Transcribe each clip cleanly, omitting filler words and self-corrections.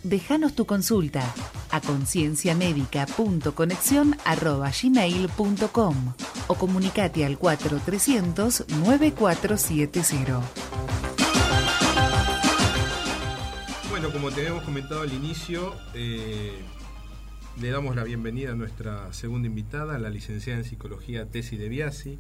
Dejanos tu consulta a concienciamedica.conexión@gmail.com o comunicate al 4300-9470. Bueno, como te habíamos comentado al inicio, le damos la bienvenida a nuestra segunda invitada, la licenciada en Psicología Tessy De Biasi,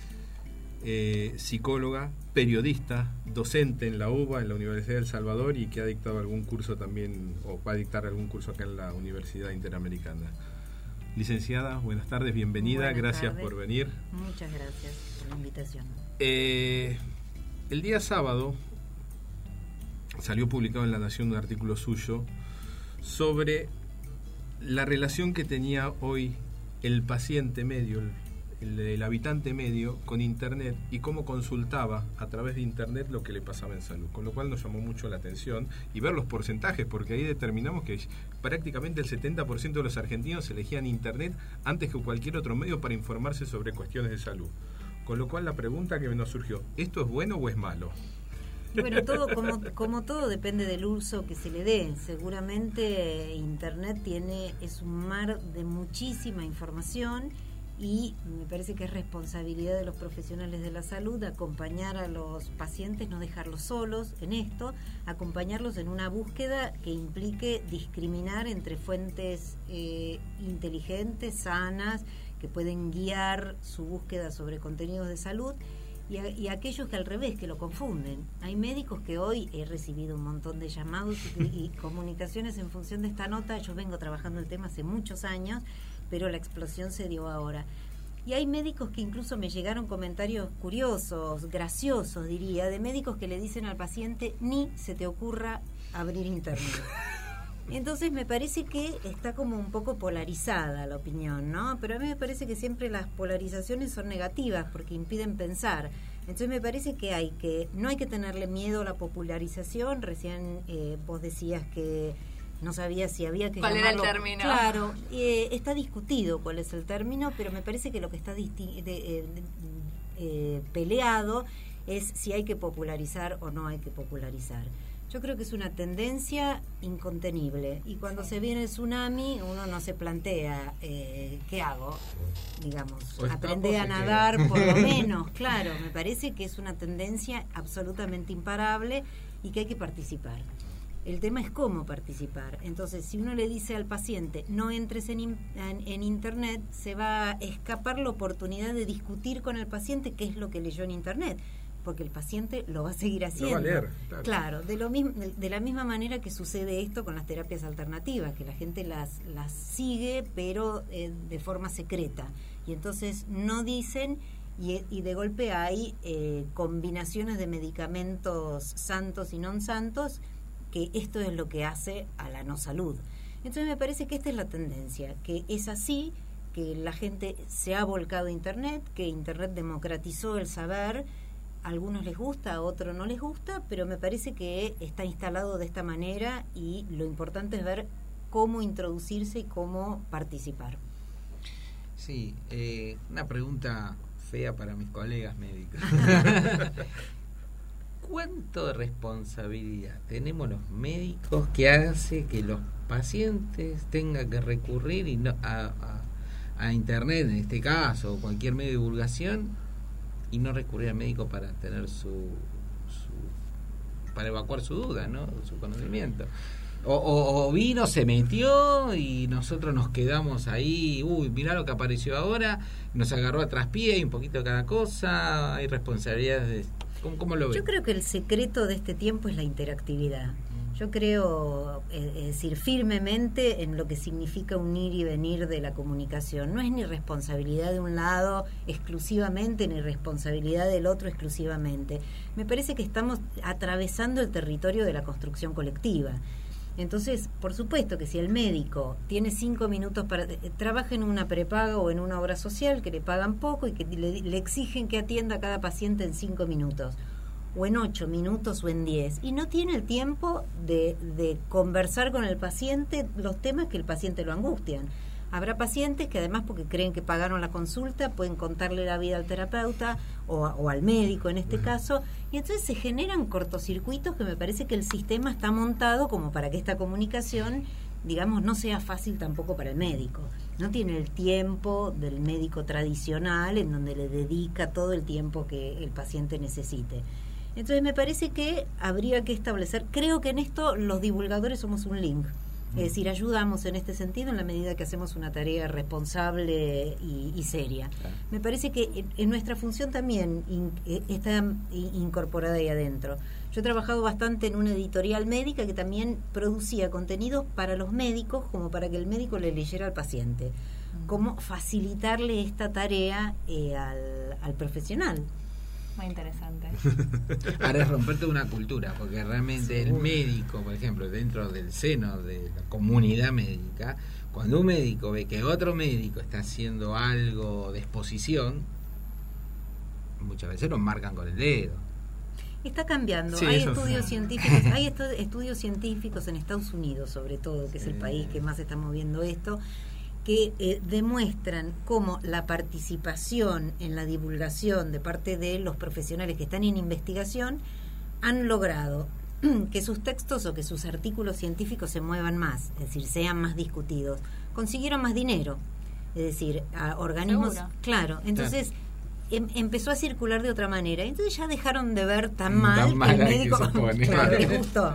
psicóloga, periodista, docente en la UBA, en la Universidad de El Salvador, y que ha dictado algún curso también, o va a dictar algún curso acá en la Universidad Interamericana. Licenciada, buenas tardes, bienvenida, Buenas gracias tardes. por venir. Muchas gracias por la invitación. El día sábado salió publicado en La Nación un artículo suyo sobre la relación que tenía hoy el paciente medio, el habitante medio con Internet, y cómo consultaba a través de Internet lo que le pasaba en salud, con lo cual nos llamó mucho la atención y ver los porcentajes, porque ahí determinamos que prácticamente el 70% de los argentinos elegían Internet antes que cualquier otro medio para informarse sobre cuestiones de salud, con lo cual la pregunta que nos surgió: ¿esto es bueno o es malo? Bueno, todo como todo depende del uso que se le dé. Seguramente Internet es un mar de muchísima información, y me parece que es responsabilidad de los profesionales de la salud acompañar a los pacientes, no dejarlos solos en esto, acompañarlos en una búsqueda que implique discriminar entre fuentes inteligentes, sanas, que pueden guiar su búsqueda sobre contenidos de salud, y aquellos que al revés, que lo confunden. Hay médicos que hoy he recibido un montón de llamados y comunicaciones en función de esta nota. Yo vengo trabajando el tema hace muchos años, pero la explosión se dio ahora. Y hay médicos que incluso me llegaron comentarios curiosos, graciosos diría, de médicos que le dicen al paciente: ni se te ocurra abrir Internet. Entonces me parece que está como un poco polarizada la opinión, ¿no? Pero a mí me parece que siempre las polarizaciones son negativas porque impiden pensar. Entonces me parece que no hay que tenerle miedo a la popularización. Recién vos decías que no sabía si había que ¿Cuál llamarlo. era el término? Claro, está discutido cuál es el término, pero me parece que lo que está peleado es si hay que popularizar o no hay que popularizar. Yo creo que es una tendencia incontenible, y cuando se viene el tsunami uno no se plantea ¿qué hago? Digamos, aprende a nadar por lo menos. Claro, me parece que es una tendencia absolutamente imparable y que hay que participar. El tema es cómo participar. Entonces, si uno le dice al paciente no entres en Internet, se va a escapar la oportunidad de discutir con el paciente qué es lo que leyó en Internet, porque el paciente lo va a seguir haciendo. Lo va a leer, claro, de la misma manera que sucede esto con las terapias alternativas, que la gente las sigue, pero de forma secreta. Y entonces no dicen, y de golpe hay combinaciones de medicamentos santos y no santos, que esto es lo que hace a la no salud. Entonces me parece que esta es la tendencia, que es así, que la gente se ha volcado a Internet, que Internet democratizó el saber. A algunos les gusta, a otros no les gusta, pero me parece que está instalado de esta manera, y lo importante es ver cómo introducirse y cómo participar. Sí, una pregunta fea para mis colegas médicos. ¿Cuánto de responsabilidad tenemos los médicos que hace que los pacientes tengan que recurrir a Internet, en este caso, o cualquier medio de divulgación, y no recurrir al médico para tener para evacuar su duda, ¿no? Su conocimiento? O vino, se metió y nosotros nos quedamos ahí, mirá lo que apareció ahora, nos agarró a traspié y un poquito de cada cosa. Hay responsabilidades. ¿Cómo lo ves? Yo creo que el secreto de este tiempo es la interactividad. Yo creo, es decir, firmemente en lo que significa un ir y venir de la comunicación. No es ni responsabilidad de un lado exclusivamente, ni responsabilidad del otro exclusivamente. Me parece que estamos atravesando el territorio de la construcción colectiva. Entonces, por supuesto que si el médico tiene 5 minutos para trabaja en una prepaga o en una obra social que le pagan poco y que le exigen que atienda a cada paciente en 5 minutos, o en 8 minutos o en 10, y no tiene el tiempo de conversar con el paciente los temas que el paciente lo angustian. Habrá pacientes que además, porque creen que pagaron la consulta, pueden contarle la vida al terapeuta o al médico en este caso, y entonces se generan cortocircuitos que me parece que el sistema está montado como para que esta comunicación, digamos, no sea fácil tampoco para el médico. No tiene el tiempo del médico tradicional en donde le dedica todo el tiempo que el paciente necesite. Entonces me parece que habría que establecer, creo que en esto los divulgadores somos un link. Es decir, ayudamos en este sentido en la medida que hacemos una tarea responsable y seria. Claro. Me parece que en nuestra función también está incorporada ahí adentro. Yo he trabajado bastante en una editorial médica que también producía contenidos para los médicos, como para que el médico le leyera al paciente. Cómo facilitarle esta tarea al profesional. Muy interesante. Ahora es romperte una cultura, porque realmente el médico, por ejemplo, dentro del seno de la comunidad médica, cuando un médico ve que otro médico está haciendo algo de exposición, muchas veces lo marcan con el dedo. Está cambiando. Sí, hay estudios científicos en Estados Unidos, sobre todo, que es el país que más está moviendo esto, que demuestran cómo la participación en la divulgación de parte de los profesionales que están en investigación han logrado que sus textos o que sus artículos científicos se muevan más, es decir, sean más discutidos. Consiguieron más dinero, es decir, a organismos... ¿Seguro? Claro, entonces... empezó a circular de otra manera, entonces ya dejaron de ver tan mal que el médico claro, les gustó.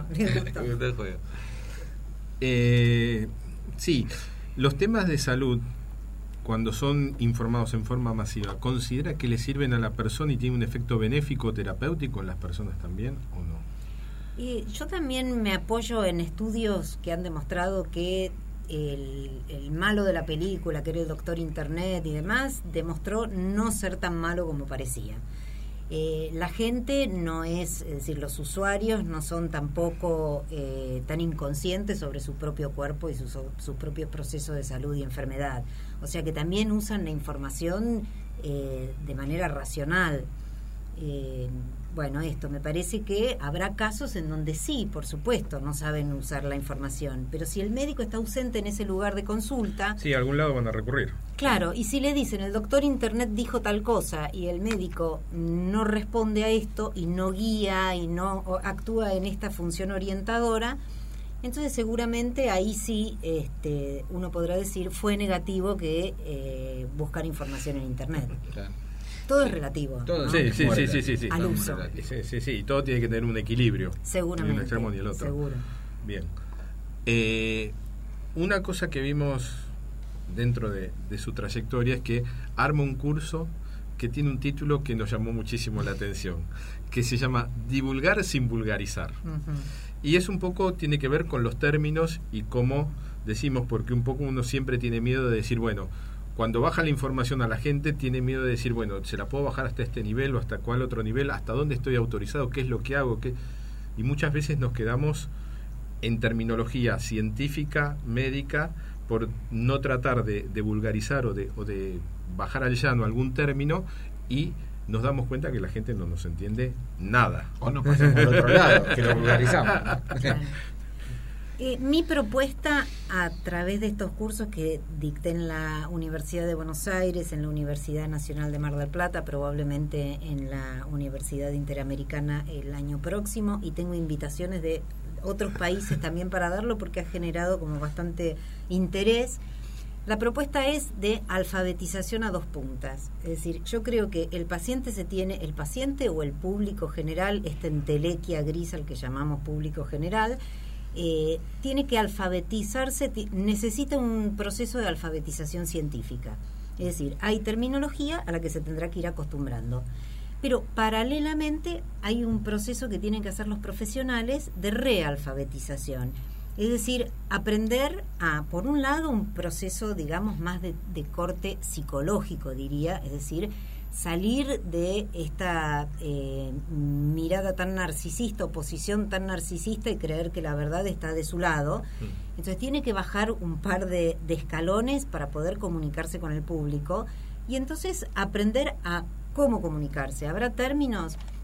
Sí, los temas de salud, cuando son informados en forma masiva, ¿considera que le sirven a la persona y tiene un efecto benéfico terapéutico en las personas también o no? Yo también me apoyo en estudios que han demostrado que el malo de la película, que era el doctor Internet y demás, demostró no ser tan malo como parecía. La gente no es decir, los usuarios no son tampoco tan inconscientes sobre su propio cuerpo y su propio proceso de salud y enfermedad. O sea que también usan la información de manera racional. Bueno, esto me parece que habrá casos en donde sí, por supuesto, no saben usar la información, pero si el médico está ausente en ese lugar de consulta... Sí, a algún lado van a recurrir. Claro, y si le dicen, el doctor Internet dijo tal cosa, y el médico no responde a esto, y no guía, y no actúa en esta función orientadora, entonces seguramente ahí sí uno podrá decir, fue negativo que buscar información en Internet. Claro. Todo es relativo. Todo, ¿no? Sí. Al uso. Sí, todo tiene que tener un equilibrio. Seguramente. Ni un extremo ni el otro. Seguro. Bien. Una cosa que vimos dentro de su trayectoria es que arma un curso que tiene un título que nos llamó muchísimo la atención, que se llama Divulgar sin vulgarizar. Uh-huh. Y es un poco, tiene que ver con los términos y cómo decimos, porque un poco uno siempre tiene miedo de decir, bueno, cuando baja la información a la gente, tiene miedo de decir, bueno, ¿se la puedo bajar hasta este nivel o hasta cuál otro nivel? ¿Hasta dónde estoy autorizado? ¿Qué es lo que hago? Y muchas veces nos quedamos en terminología científica, médica, por no tratar de vulgarizar o de bajar al llano algún término, y nos damos cuenta que la gente no nos entiende nada. O nos pasamos al otro lado, que lo vulgarizamos. Mi propuesta a través de estos cursos que dicté en la Universidad de Buenos Aires, en la Universidad Nacional de Mar del Plata, probablemente en la Universidad Interamericana el año próximo, y tengo invitaciones de otros países también para darlo porque ha generado como bastante interés. La propuesta es de alfabetización a 2 puntas. Es decir, yo creo que el paciente o el público general, esta entelequia gris al que llamamos público general, tiene que alfabetizarse, necesita un proceso de alfabetización científica. Es decir, hay terminología a la que se tendrá que ir acostumbrando. Pero paralelamente hay un proceso que tienen que hacer los profesionales de realfabetización. Es decir, aprender a, por un lado, un proceso, digamos, más de corte psicológico, diría, es decir, salir de esta mirada tan narcisista o posición tan narcisista y creer que la verdad está de su lado. Entonces tiene que bajar un par de escalones para poder comunicarse con el público y entonces aprender a cómo comunicarse. Habrá términos,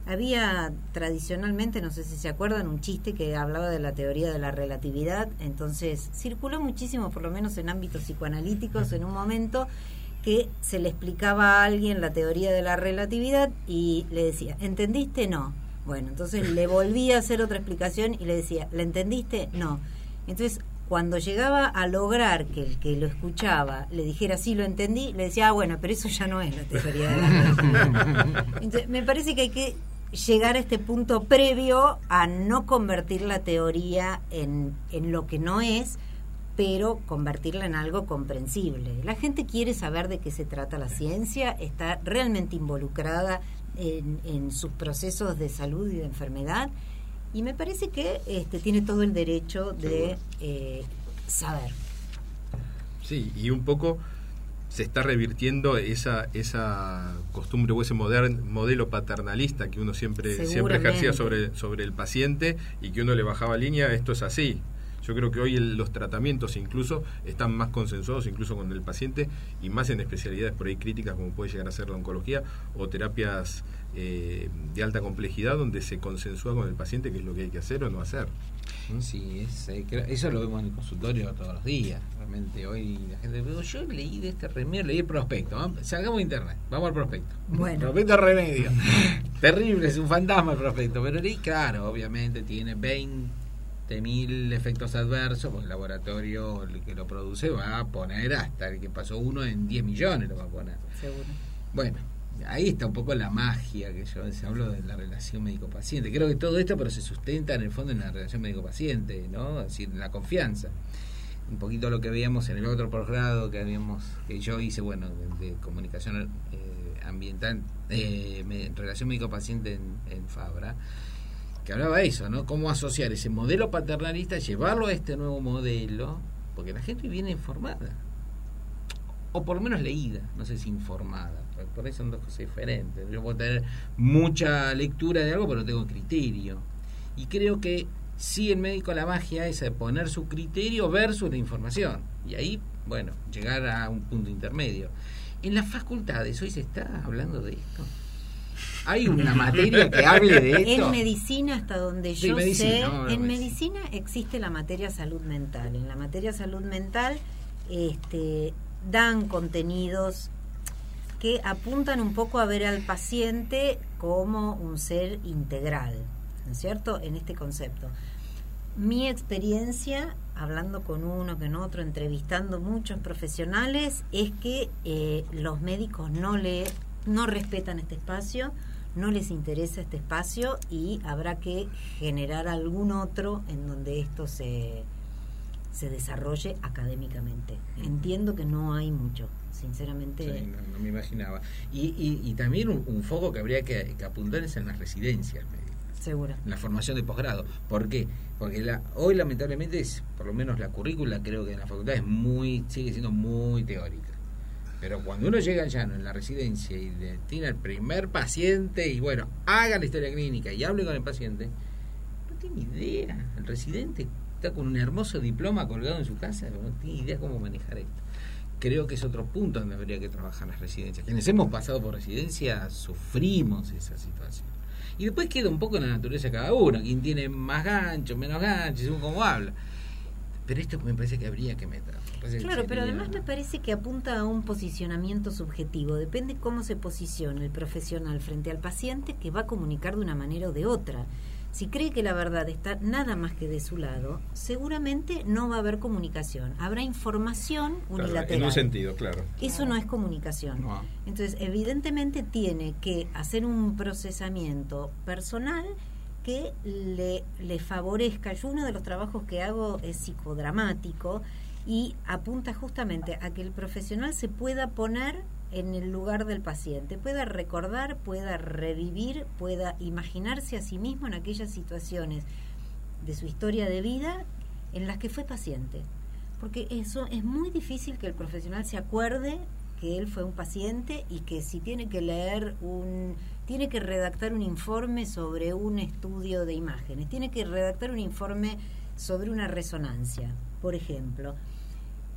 Había tradicionalmente, no sé si se acuerdan, un chiste que hablaba de la teoría de la relatividad. Entonces circuló muchísimo, por lo menos en ámbitos psicoanalíticos, en un momento que se le explicaba a alguien la teoría de la relatividad y le decía, ¿entendiste? No. Bueno, entonces le volvía a hacer otra explicación y le decía, ¿la entendiste? No. Entonces, cuando llegaba a lograr que el que lo escuchaba le dijera, sí, lo entendí, le decía, bueno, pero eso ya no es la teoría de la relatividad. Entonces, me parece que hay que llegar a este punto previo a no convertir la teoría en lo que no es, pero convertirla en algo comprensible. La gente quiere saber de qué se trata la ciencia, está realmente involucrada en sus procesos de salud y de enfermedad, y me parece que tiene todo el derecho de saber. Sí, y un poco se está revirtiendo esa costumbre o ese modelo paternalista que uno siempre ejercía sobre el paciente y que uno le bajaba línea, esto es así. Yo creo que hoy los tratamientos incluso están más consensuados incluso con el paciente, y más en especialidades por ahí críticas como puede llegar a ser la oncología o terapias de alta complejidad, donde se consensúa con el paciente qué es lo que hay que hacer o no hacer. Sí, eso lo vemos en el consultorio todos los días. Realmente hoy la gente dice, yo leí de este remedio, leí el prospecto, salgamos de internet, vamos al prospecto. Bueno. Prospecto remedio. Terrible, es un fantasma el prospecto, pero leí, claro, obviamente tiene 20.000 efectos adversos, porque el laboratorio que lo produce va a poner hasta el que pasó uno en 10 millones lo va a poner. Seguro. Bueno, ahí está un poco la magia que yo hablo de la relación médico-paciente. Creo que todo esto, pero se sustenta en el fondo en la relación médico-paciente, ¿no? Es decir, en la confianza. Un poquito lo que veíamos en el otro posgrado que yo hice, bueno, de comunicación ambiental, relación médico-paciente en Fabra, que hablaba de eso, ¿no? Cómo asociar ese modelo paternalista, llevarlo a este nuevo modelo, porque la gente viene informada, o por lo menos leída, no sé si informada, por ahí son dos cosas diferentes. Yo puedo tener mucha lectura de algo, pero no tengo criterio. Y creo que sí, el médico, la magia es poner su criterio versus la información, y ahí, bueno, llegar a un punto intermedio. En las facultades hoy se está hablando de esto. ¿Hay una materia que hable de esto? En medicina, hasta donde yo sé, en medicina medicina existe la materia salud mental. En la materia salud mental dan contenidos que apuntan un poco a ver al paciente como un ser integral, ¿no es cierto?, en este concepto. Mi experiencia, hablando con uno, con otro, entrevistando muchos profesionales, es que los médicos no respetan este espacio, no les interesa este espacio, y habrá que generar algún otro en donde esto se desarrolle académicamente. Entiendo que no hay mucho, sinceramente. Sí, no me imaginaba. Y también un foco que habría que apuntar es en las residencias médicas. Seguro. En la formación de posgrado. ¿Por qué? Porque hoy lamentablemente por lo menos la currícula, creo que en la facultad sigue siendo muy teórica. Pero cuando uno llega al llano en la residencia y tiene al primer paciente y bueno, haga la historia clínica y hable con el paciente, no tiene idea. El residente está con un hermoso diploma colgado en su casa, no tiene idea cómo manejar esto. Creo que es otro punto donde habría que trabajar las residencias. Quienes hemos pasado por residencia sufrimos esa situación. Y después queda un poco en la naturaleza de cada uno, quien tiene más gancho, menos gancho, según cómo habla. Pero esto me parece que habría que meter. Claro, pero además me parece que apunta a un posicionamiento subjetivo. Depende cómo se posicione el profesional frente al paciente, que va a comunicar de una manera o de otra. Si cree que la verdad está nada más que de su lado, seguramente no va a haber comunicación. Habrá información unilateral. En un sentido, claro. Eso no es comunicación. No. Entonces, evidentemente tiene que hacer un procesamiento personal que le favorezca. Yo uno de los trabajos que hago es psicodramático y apunta justamente a que el profesional se pueda poner en el lugar del paciente, pueda recordar, pueda revivir, pueda imaginarse a sí mismo en aquellas situaciones de su historia de vida en las que fue paciente. Porque eso es muy difícil, que el profesional se acuerde que él fue un paciente, y que si tiene que tiene que redactar un informe sobre un estudio de imágenes, tiene que redactar un informe sobre una resonancia, por ejemplo.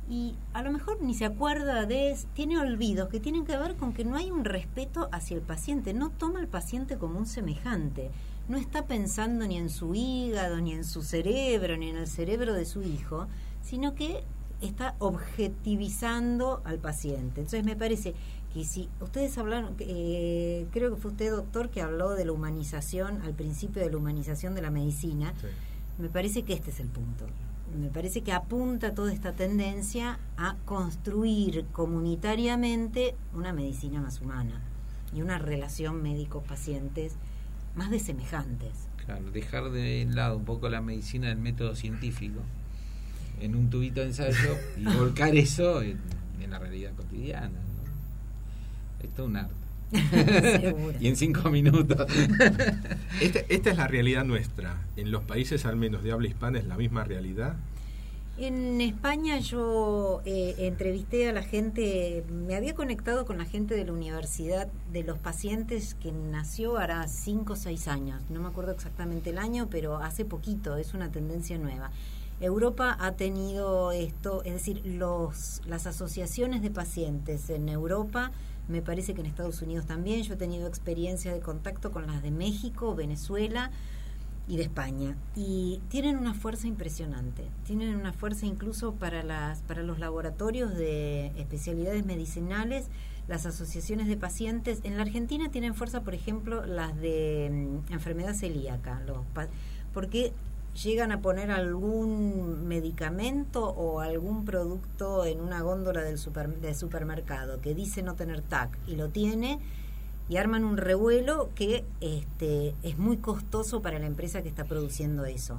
y a lo mejor ni se acuerda tiene olvidos que tienen que ver con que no hay un respeto hacia el paciente, no toma al paciente como un semejante, no está pensando ni en su hígado, ni en su cerebro, ni en el cerebro de su hijo, sino que está objetivizando al paciente. Entonces me parece que si ustedes hablaron, creo que fue usted, doctor, que habló de la humanización, al principio de la humanización de la medicina, sí. Me parece que este es el punto. Me parece que apunta toda esta tendencia a construir comunitariamente una medicina más humana y una relación médicos-pacientes más de semejantes. Claro, dejar de lado un poco la medicina del método científico en un tubito de ensayo y volcar eso en la realidad cotidiana, ¿no? Esto es un arte. Y en 5 minutos. Esta es la realidad nuestra. En los países, al menos de habla hispana, es la misma realidad. En España yo entrevisté a la gente, me había conectado con la gente de la universidad de los pacientes que nació hará 5 o 6 años, no me acuerdo exactamente el año, pero hace poquito, es una tendencia nueva. Europa ha tenido esto, es decir, las asociaciones de pacientes en Europa, me parece que en Estados Unidos también, yo he tenido experiencia de contacto con las de México, Venezuela y de España, y tienen una fuerza impresionante, tienen una fuerza incluso para los laboratorios de especialidades medicinales, las asociaciones de pacientes. En la Argentina tienen fuerza, por ejemplo, las de enfermedad celíaca, porque llegan a poner algún medicamento o algún producto en una góndola del supermercado que dice no tener TAC y lo tiene, y arman un revuelo que es muy costoso para la empresa que está produciendo eso.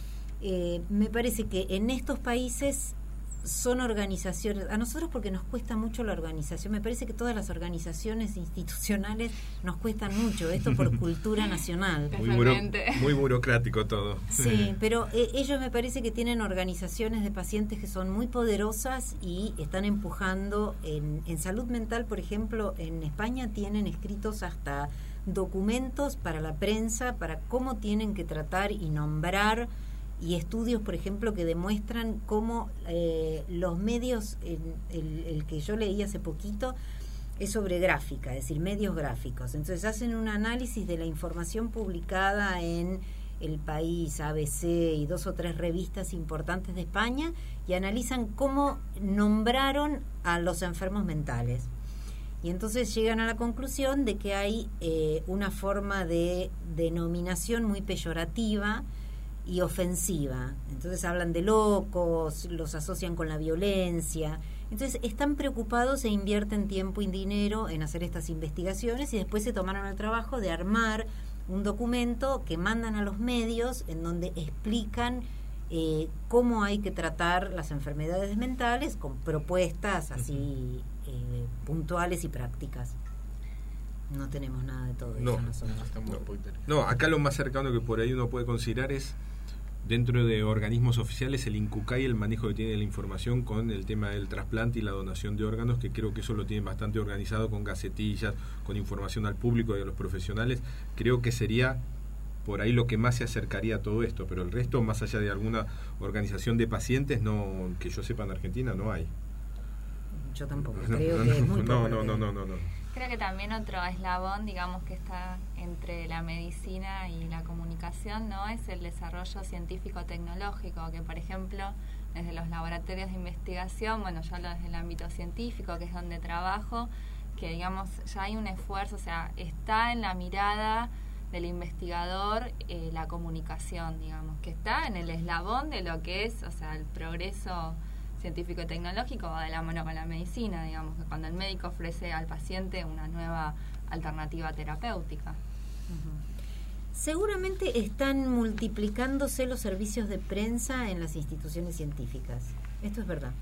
Me parece que en estos países son organizaciones, a nosotros porque nos cuesta mucho la organización, me parece que todas las organizaciones institucionales nos cuestan mucho, esto por cultura nacional. Muy burocrático todo. Sí, pero ellos me parece que tienen organizaciones de pacientes que son muy poderosas y están empujando en salud mental, por ejemplo, en España tienen escritos hasta documentos para la prensa, para cómo tienen que tratar y nombrar, y estudios, por ejemplo, que demuestran cómo los medios, el que yo leí hace poquito, es sobre gráfica, es decir, medios gráficos. Entonces hacen un análisis de la información publicada en El País, ABC y 2 o 3 revistas importantes de España, y analizan cómo nombraron a los enfermos mentales. Y entonces llegan a la conclusión de que hay una forma de denominación muy peyorativa y ofensiva. Entonces hablan de locos, los asocian con la violencia. Entonces están preocupados e invierten tiempo y dinero en hacer estas investigaciones, y después se tomaron el trabajo de armar un documento que mandan a los medios en donde explican cómo hay que tratar las enfermedades mentales con propuestas así puntuales y prácticas. No tenemos nada de todo eso nosotros. No, acá lo más cercano que por ahí uno puede considerar es, dentro de organismos oficiales, el INCUCAI, el manejo que tiene de la información con el tema del trasplante y la donación de órganos, que creo que eso lo tienen bastante organizado, con gacetillas, con información al público y a los profesionales. Creo que sería por ahí lo que más se acercaría a todo esto, pero el resto, más allá de alguna organización de pacientes, no, que yo sepa, en Argentina no hay. Yo tampoco, creo que es muy poco. No. Creo que también otro eslabón, digamos, que está entre la medicina y la comunicación, ¿no? Es el desarrollo científico-tecnológico, que por ejemplo, desde los laboratorios de investigación, bueno, yo hablo desde el ámbito científico, que es donde trabajo, que digamos, ya hay un esfuerzo, o sea, está en la mirada del investigador la comunicación, digamos, que está en el eslabón de lo que es, o sea, el progreso científico y tecnológico va de la mano con la medicina, digamos, que cuando el médico ofrece al paciente una nueva alternativa terapéutica. Seguramente están multiplicándose los servicios de prensa en las instituciones científicas. Esto es verdad.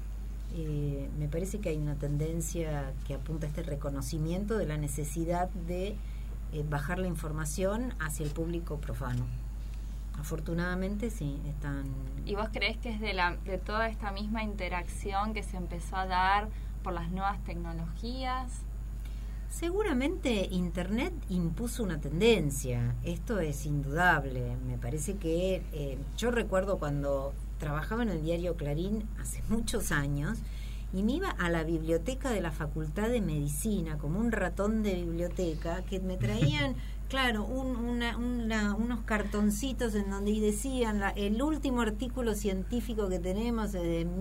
Me parece que hay una tendencia que apunta a este reconocimiento de la necesidad de bajar la información hacia el público profano. Afortunadamente sí, están... ¿Y vos creés que es de toda esta misma interacción que se empezó a dar por las nuevas tecnologías? Seguramente Internet impuso una tendencia, esto es indudable. Me parece que yo recuerdo cuando trabajaba en el diario Clarín hace muchos años y me iba a la biblioteca de la Facultad de Medicina, como un ratón de biblioteca, que me traían, claro, unos cartoncitos en donde decían el último artículo científico que tenemos es de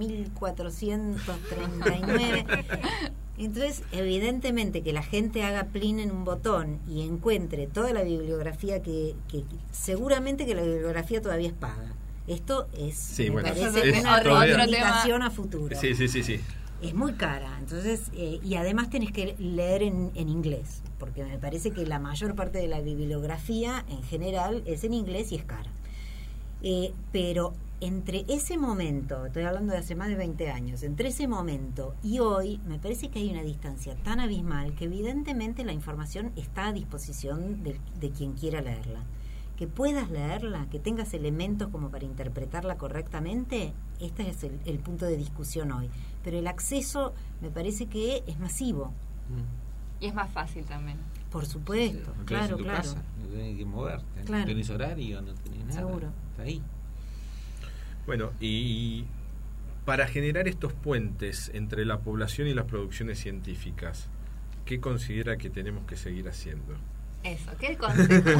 1439. Entonces, evidentemente que la gente haga plin en un botón y encuentre toda la bibliografía que seguramente que la bibliografía todavía es paga. Esto es, me parece, una reivindicación a futuro. Sí. Es muy cara, entonces, y además tenés que leer en inglés, porque me parece que la mayor parte de la bibliografía en general es en inglés y es cara. Pero entre ese momento, estoy hablando de hace más de 20 años, entre ese momento y hoy, me parece que hay una distancia tan abismal que evidentemente la información está a disposición de quien quiera leerla. Que puedas leerla, que tengas elementos como para interpretarla correctamente, este es el punto de discusión hoy. Pero el acceso me parece que es masivo. Y es más fácil también. Por supuesto, sí, claro. Casa, no tenés que moverte, claro. No tenés horario, no tenés nada. Seguro. Está ahí. Bueno, y para generar estos puentes entre la población y las producciones científicas, ¿qué considera que tenemos que seguir haciendo? Eso, ¿qué consejo?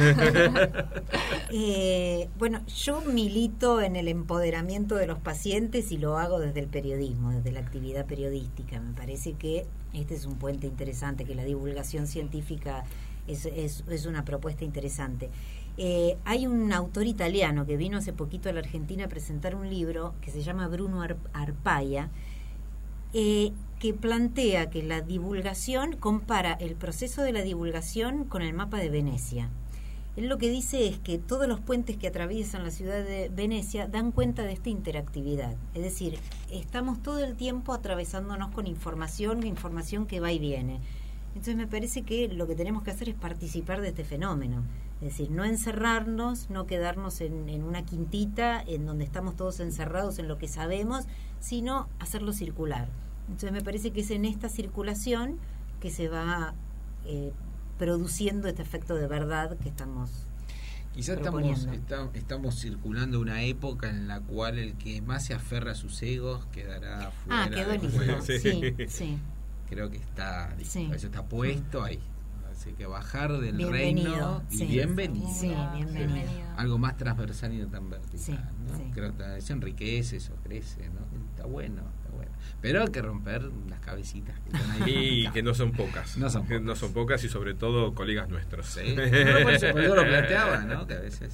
Bueno, yo milito en el empoderamiento de los pacientes y lo hago desde el periodismo, desde la actividad periodística. Me parece que este es un puente interesante, que la divulgación científica es una propuesta interesante. Hay un autor italiano que vino hace poquito a la Argentina a presentar un libro que se llama Bruno Arpaia, que plantea que la divulgación compara el proceso de la divulgación con el mapa de Venecia. Él lo que dice es que todos los puentes que atraviesan la ciudad de Venecia dan cuenta de esta interactividad. Es decir, estamos todo el tiempo atravesándonos con información que va y viene. Entonces me parece que lo que tenemos que hacer es participar de este fenómeno. Es decir, no encerrarnos, no quedarnos en una quintita en donde estamos todos encerrados en lo que sabemos, sino hacerlo circular. Entonces me parece que es en esta circulación que se va produciendo este efecto de verdad que estamos quizás estamos circulando una época en la cual el que más se aferra a sus egos quedará fuera. Quedó listo. Sí. Creo que está listo. Sí. Eso está puesto ahí. Así que bajar del bienvenido, reino y bienvenido. Sí, bienvenido. Algo más transversal y no tan vertical. Sí, ¿no? sí. Creo que eso enriquece, eso crece, ¿no? Está bueno. Pero hay que romper las cabecitas que están ahí. Y que no son pocas. No son pocas y sobre todo colegas nuestros. Sí. Por eso yo lo planteaba, ¿no? Que a veces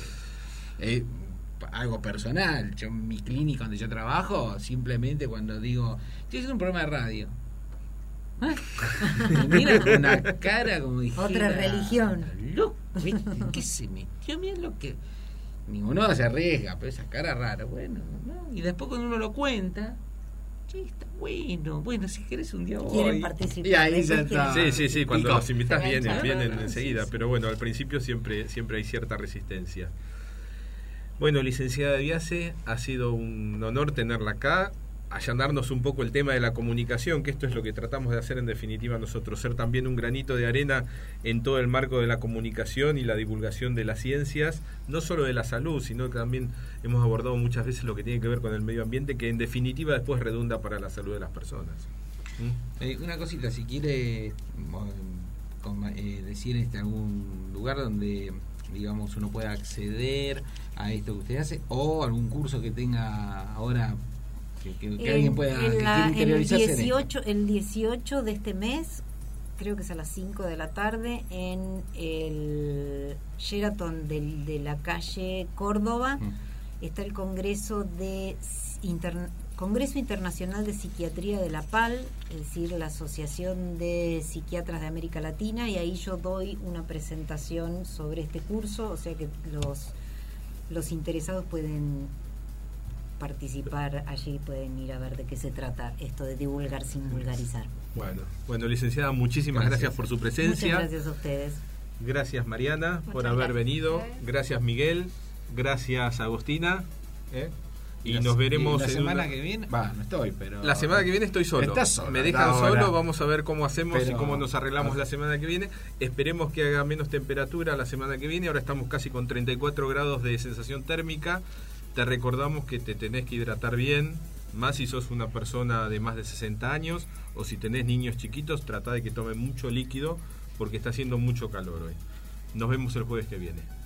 algo personal. Yo en mi clínica donde yo trabajo, simplemente cuando digo, estoy haciendo un programa de radio. Me mira con una cara como dijera, otra religión. Loco, ¿qué se metió? Mira lo que... Ninguno se arriesga, pero esa cara rara, bueno, ¿no? Y después cuando uno lo cuenta, che, está bueno, si querés un día quieren participar. Y ahí ya está. Sí, cuando los invitas vienen Sí, enseguida, sí. pero bueno, al principio siempre hay cierta resistencia. Bueno, licenciada Biase, ha sido un honor tenerla acá, allanarnos un poco el tema de la comunicación, que esto es lo que tratamos de hacer en definitiva nosotros, ser también un granito de arena en todo el marco de la comunicación y la divulgación de las ciencias, no solo de la salud, sino que también hemos abordado muchas veces lo que tiene que ver con el medio ambiente, que en definitiva después redunda para la salud de las personas. Una cosita, si quiere decir algún lugar donde digamos uno pueda acceder a esto que usted hace, o algún curso que tenga ahora que alguien pueda interiorizarse el 18 de este mes, creo que es a las 5 de la tarde, en el Sheraton de la calle Córdoba, está el Congreso Congreso Internacional de Psiquiatría de la PAL, es decir, la Asociación de Psiquiatras de América Latina, y ahí yo doy una presentación sobre este curso, o sea que los interesados pueden participar allí, pueden ir a ver de qué se trata esto de divulgar sin vulgarizar. Bueno, licenciada, muchísimas gracias por su presencia. Muchas gracias a ustedes. Gracias Mariana por Muchas haber gracias. venido. Gracias Miguel. Gracias Agostina. Y nos veremos la semana que viene. No estoy, pero la semana que viene estoy solo. Estás solo. Me dejan ahora. solo. Vamos a ver cómo hacemos y cómo nos arreglamos la la semana que viene. Esperemos que haga menos temperatura la semana que viene. Ahora estamos casi con 34 grados de sensación térmica. Te recordamos que te tenés que hidratar bien, más si sos una persona de más de 60 años o si tenés niños chiquitos, trata de que tomen mucho líquido porque está haciendo mucho calor hoy. Nos vemos el jueves que viene.